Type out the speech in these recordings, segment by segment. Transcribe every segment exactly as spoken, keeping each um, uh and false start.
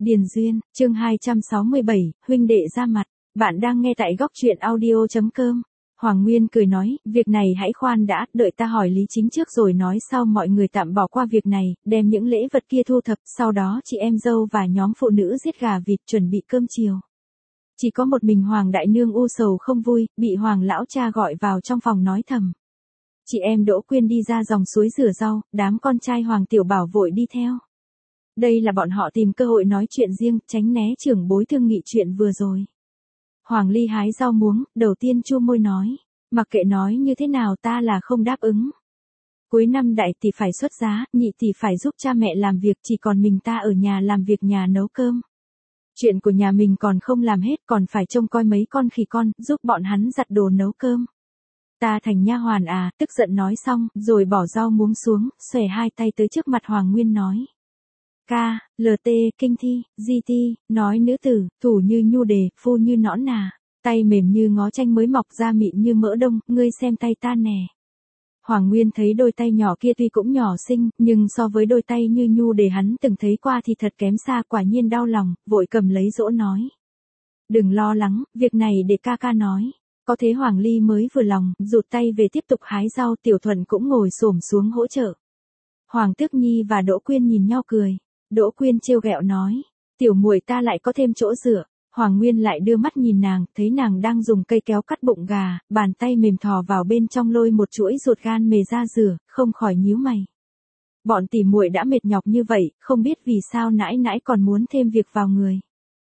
Điền Duyên, chương hai trăm sáu mươi bảy, huynh đệ ra mặt. Bạn đang nghe tại góc truyện audio chấm com. Hoàng Nguyên cười nói, việc này hãy khoan đã, đợi ta hỏi Lý Chính trước rồi nói sau. Mọi người tạm bỏ qua việc này, đem những lễ vật kia thu thập, sau đó chị em dâu và nhóm phụ nữ giết gà vịt chuẩn bị cơm chiều. Chỉ có một mình Hoàng đại nương u sầu không vui, bị Hoàng lão cha gọi vào trong phòng nói thầm. Chị em Đỗ Quyên đi ra dòng suối rửa rau, đám con trai Hoàng Tiểu Bảo vội đi theo. Đây là bọn họ tìm cơ hội nói chuyện riêng, tránh né trưởng bối thương nghị chuyện vừa rồi. Hoàng Ly hái rau muống, đầu tiên chua môi nói, mặc kệ nói như thế nào ta là không đáp ứng. Cuối năm đại tỷ phải xuất giá, nhị tỷ phải giúp cha mẹ làm việc, chỉ còn mình ta ở nhà làm việc nhà nấu cơm. Chuyện của nhà mình còn không làm hết, còn phải trông coi mấy con khỉ con, giúp bọn hắn giặt đồ nấu cơm. Ta thành nha hoàn à, tức giận nói xong, rồi bỏ rau muống xuống, xòe hai tay tới trước mặt Hoàng Nguyên nói. Ca, lờ tê, kinh thi, di ti, nói nữ tử, thủ như nhu đề, phu như nõn nà, tay mềm như ngó chanh mới mọc ra mịn như mỡ đông, ngươi xem tay ta nè. Hoàng Nguyên thấy đôi tay nhỏ kia tuy cũng nhỏ xinh, nhưng so với đôi tay như nhu đề hắn từng thấy qua thì thật kém xa, quả nhiên đau lòng, vội cầm lấy dỗ nói. Đừng lo lắng, việc này để ca ca nói. Có thế Hoàng Ly mới vừa lòng, rụt tay về tiếp tục hái rau. Tiểu Thuận cũng ngồi xổm xuống hỗ trợ. Hoàng Tước Nhi và Đỗ Quyên nhìn nhau cười. Đỗ Quyên trêu ghẹo nói, tiểu muội ta lại có thêm chỗ dựa. Hoàng Nguyên lại đưa mắt nhìn nàng, thấy nàng đang dùng cây kéo cắt bụng gà, bàn tay mềm thò vào bên trong lôi một chuỗi ruột gan mề ra rửa, không khỏi nhíu mày. Bọn tỉ muội đã mệt nhọc như vậy, không biết vì sao nãi nãi còn muốn thêm việc vào người.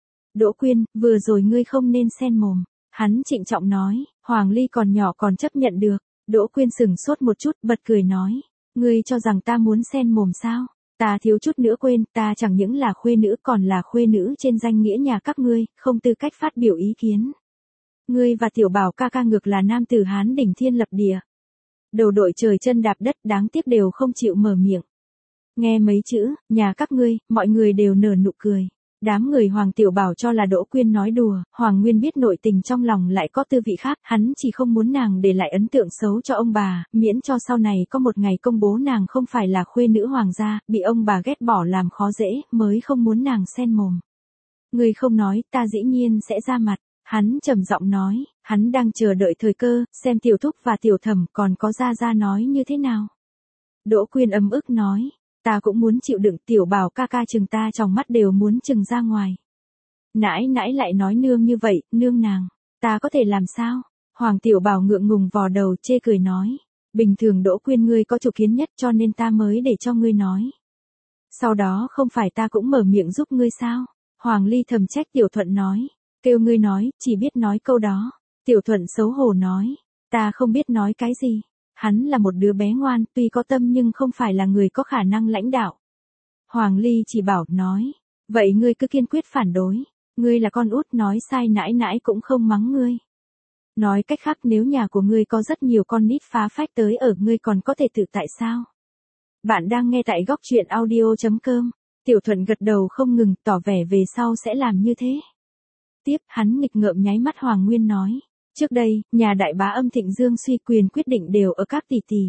Đỗ Quyên, vừa rồi ngươi không nên xen mồm. Hắn trịnh trọng nói, Hoàng Ly còn nhỏ còn chấp nhận được. Đỗ Quyên sừng sốt một chút, bật cười nói, ngươi cho rằng ta muốn xen mồm sao? Ta thiếu chút nữa quên, ta chẳng những là khuê nữ còn là khuê nữ trên danh nghĩa nhà các ngươi, không tư cách phát biểu ý kiến. Ngươi và Tiểu Bảo ca ca ngược là nam tử Hán đỉnh thiên lập địa. Đầu đội trời chân đạp đất, đáng tiếc đều không chịu mở miệng. Nghe mấy chữ, nhà các ngươi, mọi người đều nở nụ cười. Đám người Hoàng Tiểu Bảo cho là Đỗ Quyên nói đùa, Hoàng Nguyên biết nội tình trong lòng lại có tư vị khác, hắn chỉ không muốn nàng để lại ấn tượng xấu cho ông bà, miễn cho sau này có một ngày công bố nàng không phải là khuê nữ hoàng gia, bị ông bà ghét bỏ làm khó dễ, mới không muốn nàng xen mồm. Người không nói, ta dĩ nhiên sẽ ra mặt, hắn trầm giọng nói, hắn đang chờ đợi thời cơ, xem Tiểu Thúc và Tiểu Thẩm còn có ra ra nói như thế nào. Đỗ Quyên ấm ức nói. Ta cũng muốn chịu đựng, Tiểu Bảo ca ca chừng ta trong mắt đều muốn chừng ra ngoài. Nãi nãi lại nói nương như vậy, nương nàng, ta có thể làm sao? Hoàng Tiểu Bảo ngượng ngùng vò đầu chê cười nói. Bình thường Đỗ Quyên ngươi có chủ kiến nhất cho nên ta mới để cho ngươi nói. Sau đó không phải ta cũng mở miệng giúp ngươi sao? Hoàng Ly thầm trách Tiểu Thuận nói. Kêu ngươi nói, chỉ biết nói câu đó. Tiểu Thuận xấu hổ nói. Ta không biết nói cái gì. Hắn là một đứa bé ngoan, tuy có tâm nhưng không phải là người có khả năng lãnh đạo. Hoàng Ly chỉ bảo, nói, vậy ngươi cứ kiên quyết phản đối, ngươi là con út nói sai nãi nãi cũng không mắng ngươi. Nói cách khác nếu nhà của ngươi có rất nhiều con nít phá phách tới ở ngươi còn có thể tự tại sao? Bạn đang nghe tại góc truyện audio chấm com, Tiểu Thuận gật đầu không ngừng tỏ vẻ về sau sẽ làm như thế. Tiếp hắn nghịch ngợm nháy mắt Hoàng Nguyên nói. Trước đây, nhà đại bá Âm Thịnh Dương suy quyền quyết định đều ở các tỷ tỷ.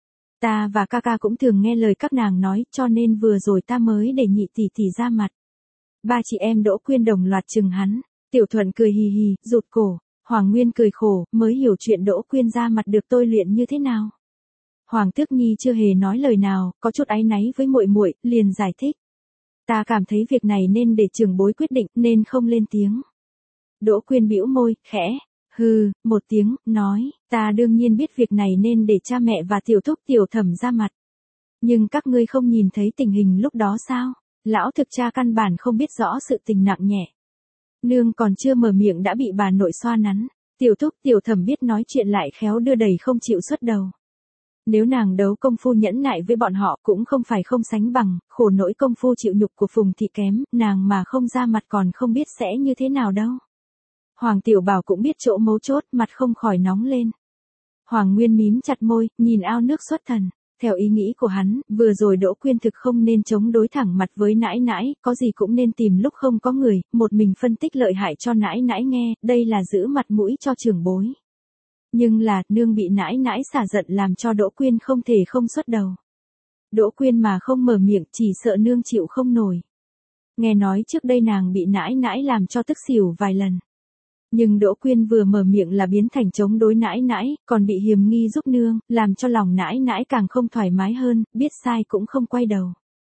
Ta và ca ca cũng thường nghe lời các nàng nói, cho nên vừa rồi ta mới để nhị tỷ tỷ ra mặt. Ba chị em Đỗ Quyên đồng loạt chừng hắn. Tiểu Thuận cười hì hì, rụt cổ. Hoàng Nguyên cười khổ, mới hiểu chuyện Đỗ Quyên ra mặt được tôi luyện như thế nào. Hoàng Tước Nhi chưa hề nói lời nào, có chút áy náy với muội muội, liền giải thích. Ta cảm thấy việc này nên để trưởng bối quyết định, nên không lên tiếng. Đỗ Quyên bĩu môi, khẽ. Hừ, một tiếng, nói, ta đương nhiên biết việc này nên để cha mẹ và Tiểu Thúc Tiểu Thẩm ra mặt. Nhưng các ngươi không nhìn thấy tình hình lúc đó sao? Lão thực cha căn bản không biết rõ sự tình nặng nhẹ. Nương còn chưa mở miệng đã bị bà nội xoa nắn. Tiểu Thúc Tiểu Thẩm biết nói chuyện lại khéo đưa đẩy không chịu xuất đầu. Nếu nàng đấu công phu nhẫn nại với bọn họ cũng không phải không sánh bằng, khổ nỗi công phu chịu nhục của Phùng Thị kém, nàng mà không ra mặt còn không biết sẽ như thế nào đâu. Hoàng Tiểu Bảo cũng biết chỗ mấu chốt, mặt không khỏi nóng lên. Hoàng Nguyên mím chặt môi, nhìn ao nước xuất thần. Theo ý nghĩ của hắn, vừa rồi Đỗ Quyên thực không nên chống đối thẳng mặt với nãi nãi, có gì cũng nên tìm lúc không có người, một mình phân tích lợi hại cho nãi nãi nghe, đây là giữ mặt mũi cho trưởng bối. Nhưng là, nương bị nãi nãi xả giận làm cho Đỗ Quyên không thể không xuất đầu. Đỗ Quyên mà không mở miệng chỉ sợ nương chịu không nổi. Nghe nói trước đây nàng bị nãi nãi làm cho tức xỉu vài lần. Nhưng Đỗ Quyên vừa mở miệng là biến thành chống đối nãi nãi, còn bị hiềm nghi giúp nương, làm cho lòng nãi nãi càng không thoải mái hơn, biết sai cũng không quay đầu.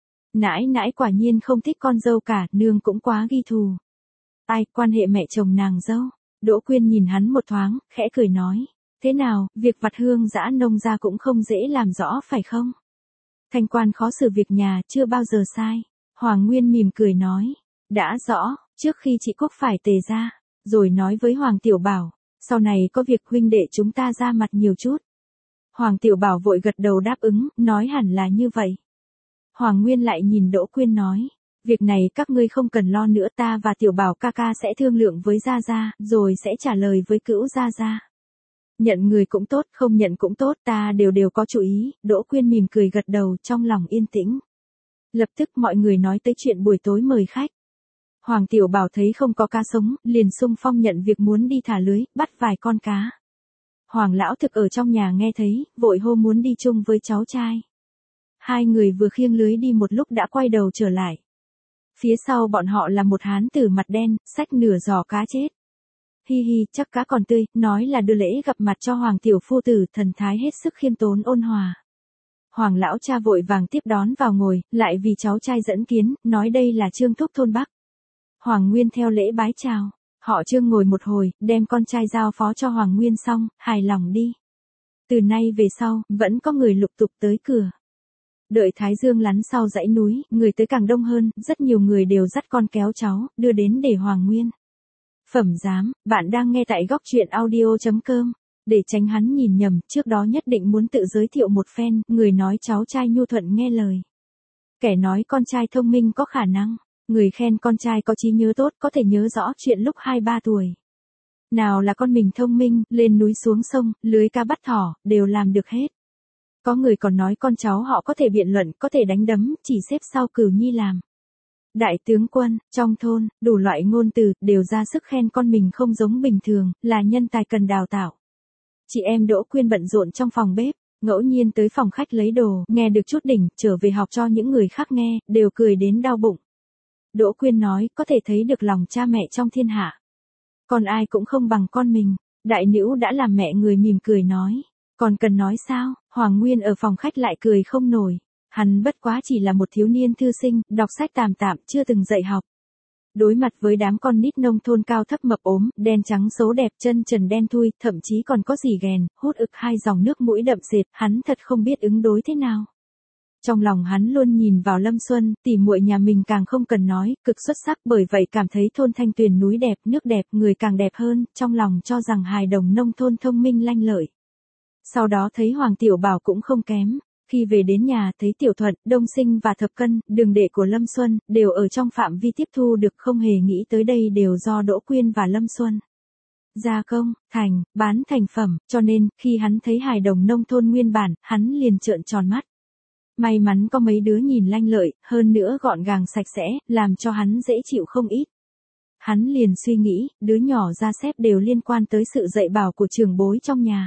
Nãi nãi quả nhiên không thích con dâu cả, nương cũng quá ghi thù. Ai, quan hệ mẹ chồng nàng dâu. Đỗ Quyên nhìn hắn một thoáng, khẽ cười nói. Thế nào, việc vặt hương dã nông ra cũng không dễ làm rõ phải không? Thanh quan khó xử việc nhà, chưa bao giờ sai. Hoàng Nguyên mỉm cười nói. Đã rõ, trước khi chị Quốc phải tề ra, rồi nói với Hoàng Tiểu Bảo, sau này có việc huynh đệ chúng ta ra mặt nhiều chút. Hoàng Tiểu Bảo vội gật đầu đáp ứng, nói hẳn là như vậy. Hoàng Nguyên lại nhìn Đỗ Quyên nói. Việc này các ngươi không cần lo nữa, ta và Tiểu Bảo ca ca sẽ thương lượng với Gia Gia, rồi sẽ trả lời với cữu Gia Gia. Nhận người cũng tốt, không nhận cũng tốt, ta đều đều có chú ý. Đỗ Quyên mỉm cười gật đầu, trong lòng yên tĩnh. Lập tức mọi người nói tới chuyện buổi tối mời khách. Hoàng Tiểu Bảo thấy không có cá sống, liền xung phong nhận việc muốn đi thả lưới, bắt vài con cá. Hoàng Lão Thực ở trong nhà nghe thấy, vội hô muốn đi chung với cháu trai. Hai người vừa khiêng lưới đi một lúc đã quay đầu trở lại. Phía sau bọn họ là một hán tử mặt đen, xách nửa giò cá chết. Hi hi, chắc cá còn tươi, nói là đưa lễ gặp mặt cho Hoàng Tiểu Phu Tử, thần thái hết sức khiêm tốn ôn hòa. Hoàng Lão cha vội vàng tiếp đón vào ngồi, lại vì cháu trai dẫn kiến, nói đây là Trương Thúc thôn Bắc. Hoàng Nguyên theo lễ bái chào, họ Trương ngồi một hồi, đem con trai giao phó cho Hoàng Nguyên xong, hài lòng đi. Từ nay về sau, vẫn có người lục tục tới cửa. Đợi Thái Dương lắn sau dãy núi, người tới càng đông hơn, rất nhiều người đều dắt con kéo cháu, đưa đến để Hoàng Nguyên. Phẩm giám, bạn đang nghe tại góc truyện audio chấm com. Để tránh hắn nhìn nhầm, trước đó nhất định muốn tự giới thiệu một phen, người nói cháu trai nhu thuận nghe lời. Kẻ nói con trai thông minh có khả năng, người khen con trai có trí nhớ tốt, có thể nhớ rõ chuyện lúc hai ba tuổi. Nào là con mình thông minh, lên núi xuống sông, lưới cá bắt thỏ, đều làm được hết. Có người còn nói con cháu họ có thể biện luận, có thể đánh đấm, chỉ xếp sau Cửu Nhi làm. Đại tướng quân, trong thôn, đủ loại ngôn từ, đều ra sức khen con mình không giống bình thường, là nhân tài cần đào tạo. Chị em Đỗ Quyên bận rộn trong phòng bếp, ngẫu nhiên tới phòng khách lấy đồ, nghe được chút đỉnh, trở về học cho những người khác nghe, đều cười đến đau bụng. Đỗ Quyên nói, có thể thấy được lòng cha mẹ trong thiên hạ. Còn ai cũng không bằng con mình. Đại Nữu đã làm mẹ người mỉm cười nói. Còn cần nói sao, Hoàng Nguyên ở phòng khách lại cười không nổi. Hắn bất quá chỉ là một thiếu niên thư sinh, đọc sách tạm tạm, chưa từng dạy học. Đối mặt với đám con nít nông thôn cao thấp mập ốm, đen trắng xấu đẹp, chân trần đen thui, thậm chí còn có gì ghèn, hút ực hai dòng nước mũi đậm sệt, hắn thật không biết ứng đối thế nào. Trong lòng hắn luôn nhìn vào Lâm Xuân, tỉ muội nhà mình càng không cần nói, cực xuất sắc, bởi vậy cảm thấy thôn Thanh Tuyền núi đẹp, nước đẹp, người càng đẹp hơn, trong lòng cho rằng hài đồng nông thôn thông minh lanh lợi. Sau đó thấy Hoàng Tiểu Bảo cũng không kém. Khi về đến nhà thấy Tiểu Thuận, Đông Sinh và Thập Cân, đường đệ của Lâm Xuân, đều ở trong phạm vi tiếp thu được, không hề nghĩ tới đây đều do Đỗ Quyên và Lâm Xuân gia công, thành, bán thành phẩm, cho nên, khi hắn thấy hài đồng nông thôn nguyên bản, hắn liền trợn tròn mắt. May mắn có mấy đứa nhìn lanh lợi, hơn nữa gọn gàng sạch sẽ, làm cho hắn dễ chịu không ít. Hắn liền suy nghĩ, đứa nhỏ ra xếp đều liên quan tới sự dạy bảo của trưởng bối trong nhà.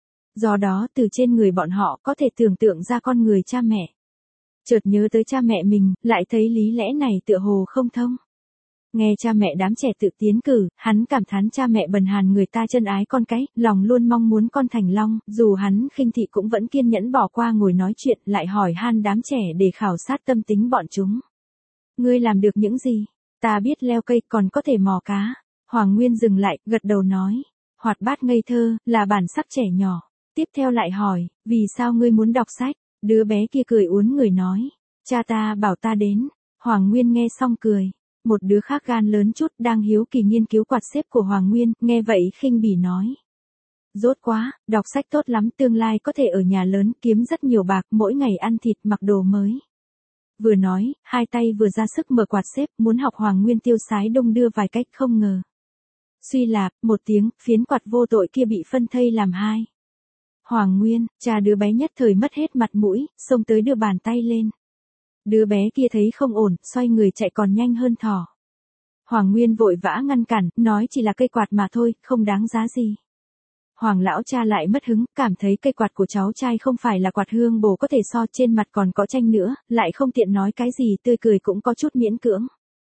Do đó từ trên người bọn họ có thể tưởng tượng ra con người cha mẹ. Chợt nhớ tới cha mẹ mình, lại thấy lý lẽ này tựa hồ không thông. Nghe cha mẹ đám trẻ tự tiến cử, hắn cảm thán cha mẹ bần hàn người ta chân ái con cái, lòng luôn mong muốn con thành long, dù hắn khinh thị cũng vẫn kiên nhẫn bỏ qua ngồi nói chuyện, lại hỏi han đám trẻ để khảo sát tâm tính bọn chúng. Ngươi làm được những gì? Ta biết leo cây, còn có thể mò cá. Hoàng Nguyên dừng lại, gật đầu nói. Hoạt bát ngây thơ, là bản sắc trẻ nhỏ. Tiếp theo lại hỏi, vì sao ngươi muốn đọc sách? Đứa bé kia cười uốn người nói. Cha ta bảo ta đến. Hoàng Nguyên nghe xong cười. Một đứa khác gan lớn chút đang hiếu kỳ nghiên cứu quạt xếp của Hoàng Nguyên, nghe vậy khinh bỉ nói. Rốt quá, đọc sách tốt lắm, tương lai có thể ở nhà lớn kiếm rất nhiều bạc, mỗi ngày ăn thịt mặc đồ mới. Vừa nói, hai tay vừa ra sức mở quạt xếp, muốn học Hoàng Nguyên tiêu sái đung đưa vài cách, không ngờ. Suy lạp, một tiếng, phiến quạt vô tội kia bị phân thây làm hai. Hoàng Nguyên, cha đứa bé nhất thời mất hết mặt mũi, xông tới đưa bàn tay lên. Đứa bé kia thấy không ổn, xoay người chạy còn nhanh hơn thỏ. Hoàng Nguyên vội vã ngăn cản, nói chỉ là cây quạt mà thôi, không đáng giá gì. Hoàng lão cha lại mất hứng, cảm thấy cây quạt của cháu trai không phải là quạt hương bổ có thể so, trên mặt còn có tranh nữa, lại không tiện nói cái gì, tươi cười cũng có chút miễn cưỡng.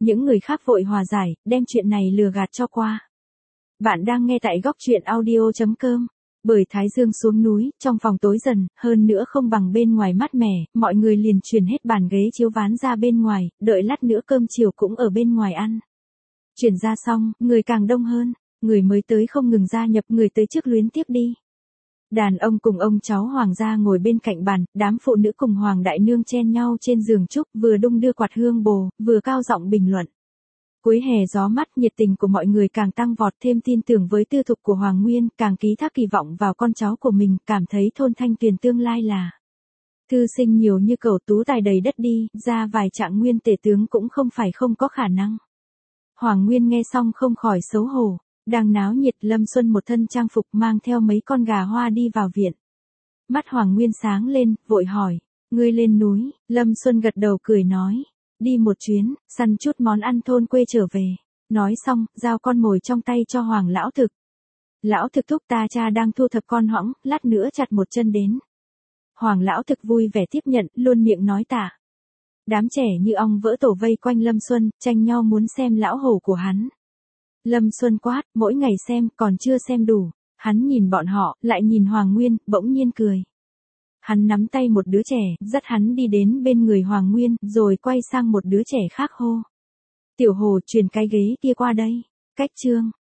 Những người khác vội hòa giải, đem chuyện này lừa gạt cho qua. Bạn đang nghe tại góc chuyện audio.com. Bởi Thái Dương xuống núi, trong phòng tối dần, hơn nữa không bằng bên ngoài mát mẻ, mọi người liền chuyển hết bàn ghế chiếu ván ra bên ngoài, đợi lát nữa cơm chiều cũng ở bên ngoài ăn. Chuyển ra xong, người càng đông hơn, người mới tới không ngừng gia nhập, người tới trước luyến tiếp đi. Đàn ông cùng ông cháu hoàng gia ngồi bên cạnh bàn, đám phụ nữ cùng hoàng đại nương chen nhau trên giường trúc, vừa đung đưa quạt hương bồ, vừa cao giọng bình luận. Cuối hè gió mát, nhiệt tình của mọi người càng tăng vọt, thêm tin tưởng với tư thục của Hoàng Nguyên, càng ký thác kỳ vọng vào con cháu của mình, cảm thấy thôn Thanh Tuyền tương lai là thư sinh nhiều như cầu, tú tài đầy đất đi, ra vài trạng nguyên tể tướng cũng không phải không có khả năng. Hoàng Nguyên nghe xong không khỏi xấu hổ. Đang náo nhiệt, Lâm Xuân một thân trang phục mang theo mấy con gà hoa đi vào viện. Mắt Hoàng Nguyên sáng lên, vội hỏi, ngươi lên núi? Lâm Xuân gật đầu cười nói, đi một chuyến, săn chút món ăn thôn quê trở về. Nói xong, giao con mồi trong tay cho Hoàng lão thực. Lão thực thúc, ta cha đang thu thập con hõng, lát nữa chặt một chân đến. Hoàng lão thực vui vẻ tiếp nhận, luôn miệng nói tạ. Đám trẻ như ong vỡ tổ vây quanh Lâm Xuân, tranh nhau muốn xem lão hổ của hắn. Lâm Xuân quát, mỗi ngày xem, còn chưa xem đủ. Hắn nhìn bọn họ, lại nhìn Hoàng Nguyên, bỗng nhiên cười. Hắn nắm tay một đứa trẻ, dắt hắn đi đến bên người Hoàng Nguyên, rồi quay sang một đứa trẻ khác hô. Tiểu Hồ, truyền cái ghế kia qua đây. Cách chương.